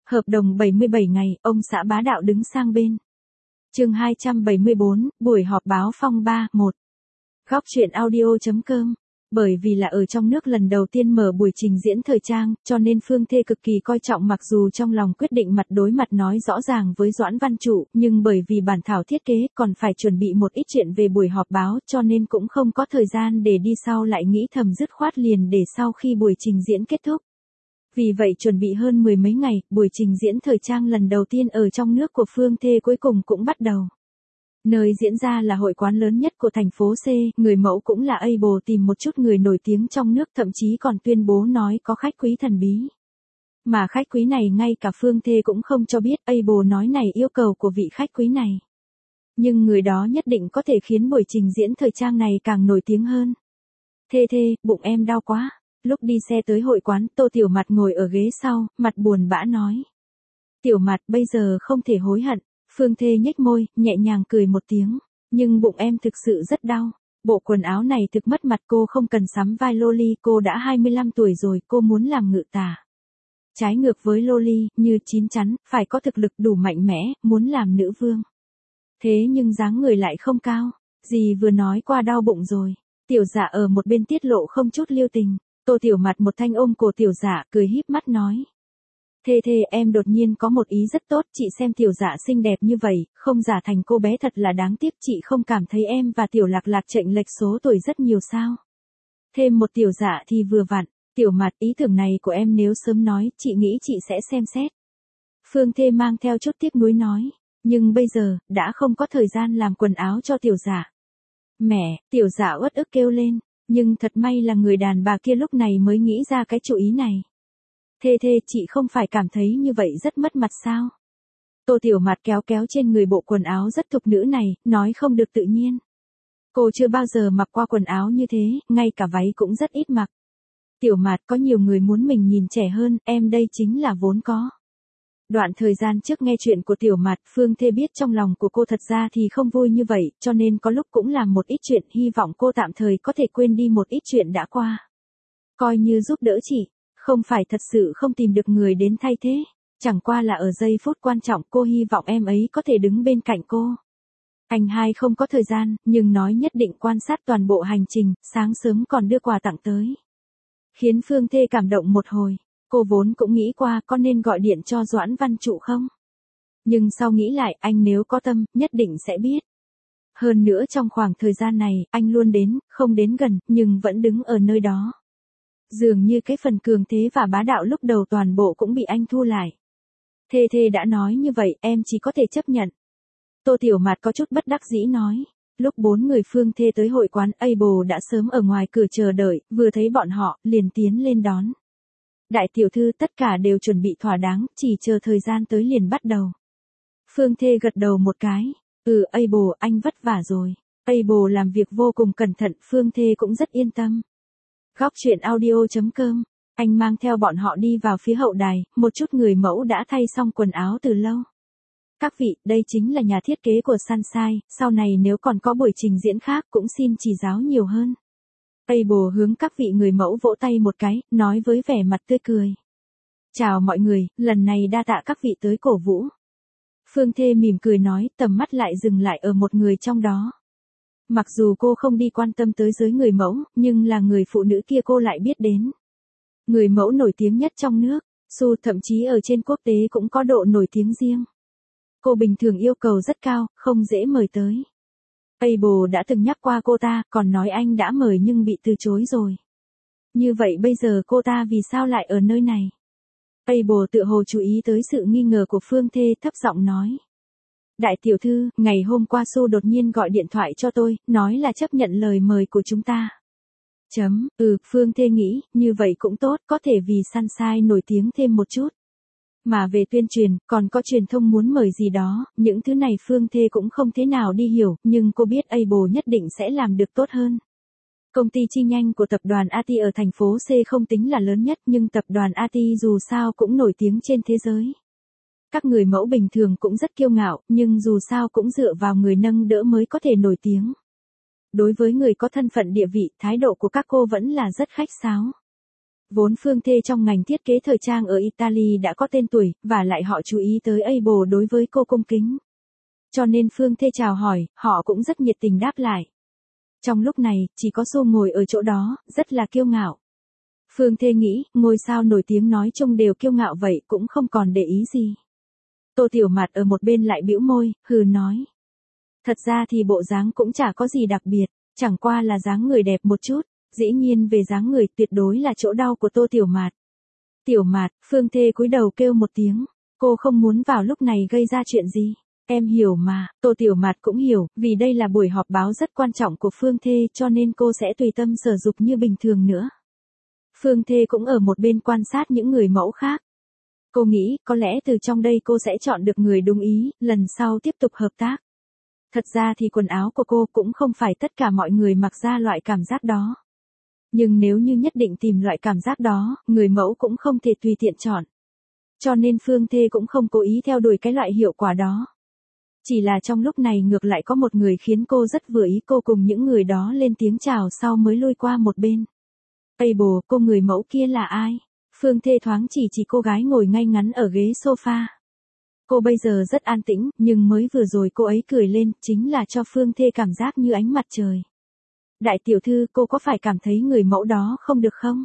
Hợp đồng 77 ngày, ông xã bá đạo đứng sang bên. Chương 274, buổi họp báo phong ba, 1. Góc truyện audio.com. Bởi vì là ở trong nước lần đầu tiên mở buổi trình diễn thời trang, cho nên Phương Thê cực kỳ coi trọng, mặc dù trong lòng quyết định mặt đối mặt nói rõ ràng với Doãn Văn Trụ, nhưng bởi vì bản thảo thiết kế còn phải chuẩn bị một ít chuyện về buổi họp báo, cho nên cũng không có thời gian để đi sau, lại nghĩ thầm dứt khoát liền để sau khi buổi trình diễn kết thúc. Vì vậy chuẩn bị hơn 10 mấy ngày, buổi trình diễn thời trang lần đầu tiên ở trong nước của Phương Thê cuối cùng cũng bắt đầu. Nơi diễn ra là hội quán lớn nhất của thành phố C, người mẫu cũng là Able tìm một chút người nổi tiếng trong nước, thậm chí còn tuyên bố nói có khách quý thần bí. Mà khách quý này ngay cả Phương Thê cũng không cho biết, Able nói này yêu cầu của vị khách quý này. Nhưng người đó nhất định có thể khiến buổi trình diễn thời trang này càng nổi tiếng hơn. Thê, bụng em đau quá. Lúc đi xe tới hội quán, Tô Tiểu Mạt ngồi ở ghế sau, mặt buồn bã nói. Tiểu Mạt, bây giờ không thể hối hận. Phương Thê nhếch môi, nhẹ nhàng cười một tiếng. Nhưng bụng em thực sự rất đau. Bộ quần áo này thực mất mặt, cô không cần sắm vai loli, cô đã 25 tuổi rồi, cô muốn làm ngự tả. Trái ngược với loli, như chín chắn, phải có thực lực đủ mạnh mẽ, muốn làm nữ vương. Thế nhưng dáng người lại không cao. Dì vừa nói qua đau bụng rồi. Tiểu Dạ ở một bên tiết lộ không chút lưu tình. Tô Tiểu Mạt một thanh ôm cổ Tiểu Dạ, cười híp mắt nói. Thê, em đột nhiên có một ý rất tốt, chị xem Tiểu Dạ xinh đẹp như vậy, không giả thành cô bé thật là đáng tiếc, chị không cảm thấy em và Tiểu Lạc Lạc chênh lệch số tuổi rất nhiều sao? Thêm một Tiểu Dạ thì vừa vặn. Tiểu Mạt, ý tưởng này của em nếu sớm nói, chị nghĩ chị sẽ xem xét. Phương Thê mang theo chút tiếc nuối nói, nhưng bây giờ, đã không có thời gian làm quần áo cho Tiểu Dạ. Mẹ, Tiểu Dạ uất ức kêu lên. Nhưng thật may là người đàn bà kia lúc này mới nghĩ ra cái chủ ý này. Thê, chị không phải cảm thấy như vậy rất mất mặt sao? Tô Tiểu Mạt kéo trên người bộ quần áo rất thục nữ này, nói không được tự nhiên. Cô chưa bao giờ mặc qua quần áo như thế, ngay cả váy cũng rất ít mặc. Tiểu Mạt, có nhiều người muốn mình nhìn trẻ hơn, em đây chính là vốn có. Đoạn thời gian trước nghe chuyện của Tiểu Mạt, Phương Thê biết trong lòng của cô thật ra thì không vui như vậy, cho nên có lúc cũng làm một ít chuyện, hy vọng cô tạm thời có thể quên đi một ít chuyện đã qua. Coi như giúp đỡ chị, không phải thật sự không tìm được người đến thay thế, chẳng qua là ở giây phút quan trọng cô hy vọng em ấy có thể đứng bên cạnh cô. Anh hai không có thời gian, nhưng nói nhất định quan sát toàn bộ hành trình, sáng sớm còn đưa quà tặng tới. Khiến Phương Thê cảm động một hồi. Cô vốn cũng nghĩ qua có nên gọi điện cho Doãn Văn Trụ không? Nhưng sau nghĩ lại, anh nếu có tâm, nhất định sẽ biết. Hơn nữa trong khoảng thời gian này, anh luôn đến, không đến gần, nhưng vẫn đứng ở nơi đó. Dường như cái phần cường thế và bá đạo lúc đầu toàn bộ cũng bị anh thu lại. Thê đã nói như vậy, em chỉ có thể chấp nhận. Tô Tiểu Mạt có chút bất đắc dĩ nói. Lúc 4 người Phương Thê tới hội quán, Able đã sớm ở ngoài cửa chờ đợi, vừa thấy bọn họ, liền tiến lên đón. Đại tiểu thư, tất cả đều chuẩn bị thỏa đáng, chỉ chờ thời gian tới liền bắt đầu. Phương Thê gật đầu một cái. Able, anh vất vả rồi. Able làm việc vô cùng cẩn thận, Phương Thê cũng rất yên tâm. Góc truyện audio.com. Anh mang theo bọn họ đi vào phía hậu đài, một chút người mẫu đã thay xong quần áo từ lâu. Các vị, đây chính là nhà thiết kế của Sunshine, sau này nếu còn có buổi trình diễn khác cũng xin chỉ giáo nhiều hơn. Able hướng các vị người mẫu vỗ tay một cái, nói với vẻ mặt tươi cười. Chào mọi người, lần này đa tạ các vị tới cổ vũ. Phương Thê mỉm cười nói, tầm mắt lại dừng lại ở một người trong đó. Mặc dù cô không đi quan tâm tới giới người mẫu, nhưng là người phụ nữ kia cô lại biết đến. Người mẫu nổi tiếng nhất trong nước, thậm chí ở trên quốc tế cũng có độ nổi tiếng riêng. Cô bình thường yêu cầu rất cao, không dễ mời tới. Able đã từng nhắc qua cô ta, còn nói anh đã mời nhưng bị từ chối rồi. Như vậy bây giờ cô ta vì sao lại ở nơi này? Able tự hồ chú ý tới sự nghi ngờ của Phương Thê, thấp giọng nói. Đại tiểu thư, ngày hôm qua đột nhiên gọi điện thoại cho tôi, nói là chấp nhận lời mời của chúng ta. Phương Thê nghĩ, như vậy cũng tốt, có thể vì Sunshine nổi tiếng thêm một chút. Mà về tuyên truyền, còn có truyền thông muốn mời gì đó, những thứ này Phương Thê cũng không thế nào đi hiểu, nhưng cô biết Able nhất định sẽ làm được tốt hơn. Công ty chi nhanh của tập đoàn AT ở thành phố C không tính là lớn nhất, nhưng tập đoàn AT dù sao cũng nổi tiếng trên thế giới. Các người mẫu bình thường cũng rất kiêu ngạo, nhưng dù sao cũng dựa vào người nâng đỡ mới có thể nổi tiếng. Đối với người có thân phận địa vị, thái độ của các cô vẫn là rất khách sáo. Vốn Phương Thê trong ngành thiết kế thời trang ở Italy đã có tên tuổi, và lại họ chú ý tới Able đối với cô cung kính. Cho nên Phương Thê chào hỏi, họ cũng rất nhiệt tình đáp lại. Trong lúc này, chỉ có Xu ngồi ở chỗ đó, rất là kiêu ngạo. Phương Thê nghĩ, ngôi sao nổi tiếng nói chung đều kiêu ngạo vậy cũng không còn để ý gì. Tô Tiểu Mạt ở một bên lại bĩu môi, hừ nói. Thật ra thì bộ dáng cũng chả có gì đặc biệt, chẳng qua là dáng người đẹp một chút, dĩ nhiên về dáng người tuyệt đối là chỗ đau của Tô Tiểu Mạt. Tiểu Mạt, Phương Thê cúi đầu kêu một tiếng, cô không muốn vào lúc này gây ra chuyện gì. Em hiểu mà, Tô Tiểu Mạt cũng hiểu, vì đây là buổi họp báo rất quan trọng của Phương Thê cho nên cô sẽ tùy tâm sở dục như bình thường nữa. Phương Thê cũng ở một bên quan sát những người mẫu khác. Cô nghĩ, có lẽ từ trong đây cô sẽ chọn được người đúng ý, lần sau tiếp tục hợp tác. Thật ra thì quần áo của cô cũng không phải tất cả mọi người mặc ra loại cảm giác đó. Nhưng nếu như nhất định tìm loại cảm giác đó, người mẫu cũng không thể tùy tiện chọn. Cho nên Phương Thê cũng không cố ý theo đuổi cái loại hiệu quả đó. Chỉ là trong lúc này ngược lại có một người khiến cô rất vừa ý, cô cùng những người đó lên tiếng chào sau mới lui qua một bên. Able, cô người mẫu kia là ai? Phương Thê thoáng chỉ cô gái ngồi ngay ngắn ở ghế sofa. Cô bây giờ rất an tĩnh, nhưng mới vừa rồi cô ấy cười lên, chính là cho Phương Thê cảm giác như ánh mặt trời. Đại tiểu thư, cô có phải cảm thấy người mẫu đó không được không?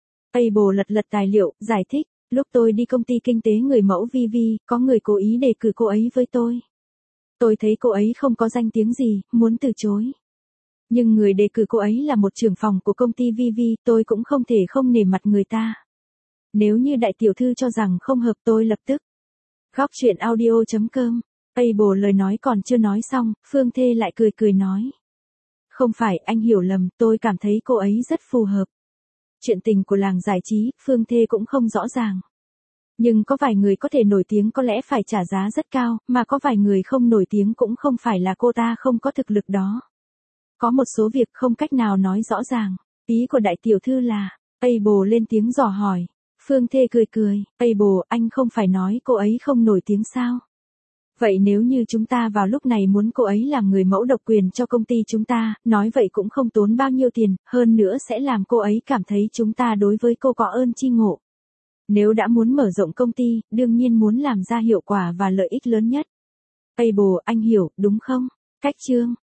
Able lật tài liệu, giải thích, lúc tôi đi công ty kinh tế người mẫu VV, có người cố ý đề cử cô ấy với tôi. Tôi thấy cô ấy không có danh tiếng gì, muốn từ chối. Nhưng người đề cử cô ấy là một trưởng phòng của công ty VV, tôi cũng không thể không nể mặt người ta. Nếu như đại tiểu thư cho rằng không hợp tôi lập tức. Góc chuyện audio.com. Able lời nói còn chưa nói xong, Phương Thê lại cười nói. Không phải, anh hiểu lầm, tôi cảm thấy cô ấy rất phù hợp. Chuyện tình của làng giải trí, Phương Thê cũng không rõ ràng. Nhưng có vài người có thể nổi tiếng có lẽ phải trả giá rất cao, mà có vài người không nổi tiếng cũng không phải là cô ta không có thực lực đó. Có một số việc không cách nào nói rõ ràng. Ý của đại tiểu thư là, Able lên tiếng dò hỏi. Phương Thê cười, Able, anh không phải nói cô ấy không nổi tiếng sao? Vậy nếu như chúng ta vào lúc này muốn cô ấy làm người mẫu độc quyền cho công ty chúng ta, nói vậy cũng không tốn bao nhiêu tiền, hơn nữa sẽ làm cô ấy cảm thấy chúng ta đối với cô có ơn chi ngộ. Nếu đã muốn mở rộng công ty, đương nhiên muốn làm ra hiệu quả và lợi ích lớn nhất. Able, anh hiểu, đúng không? Cách chương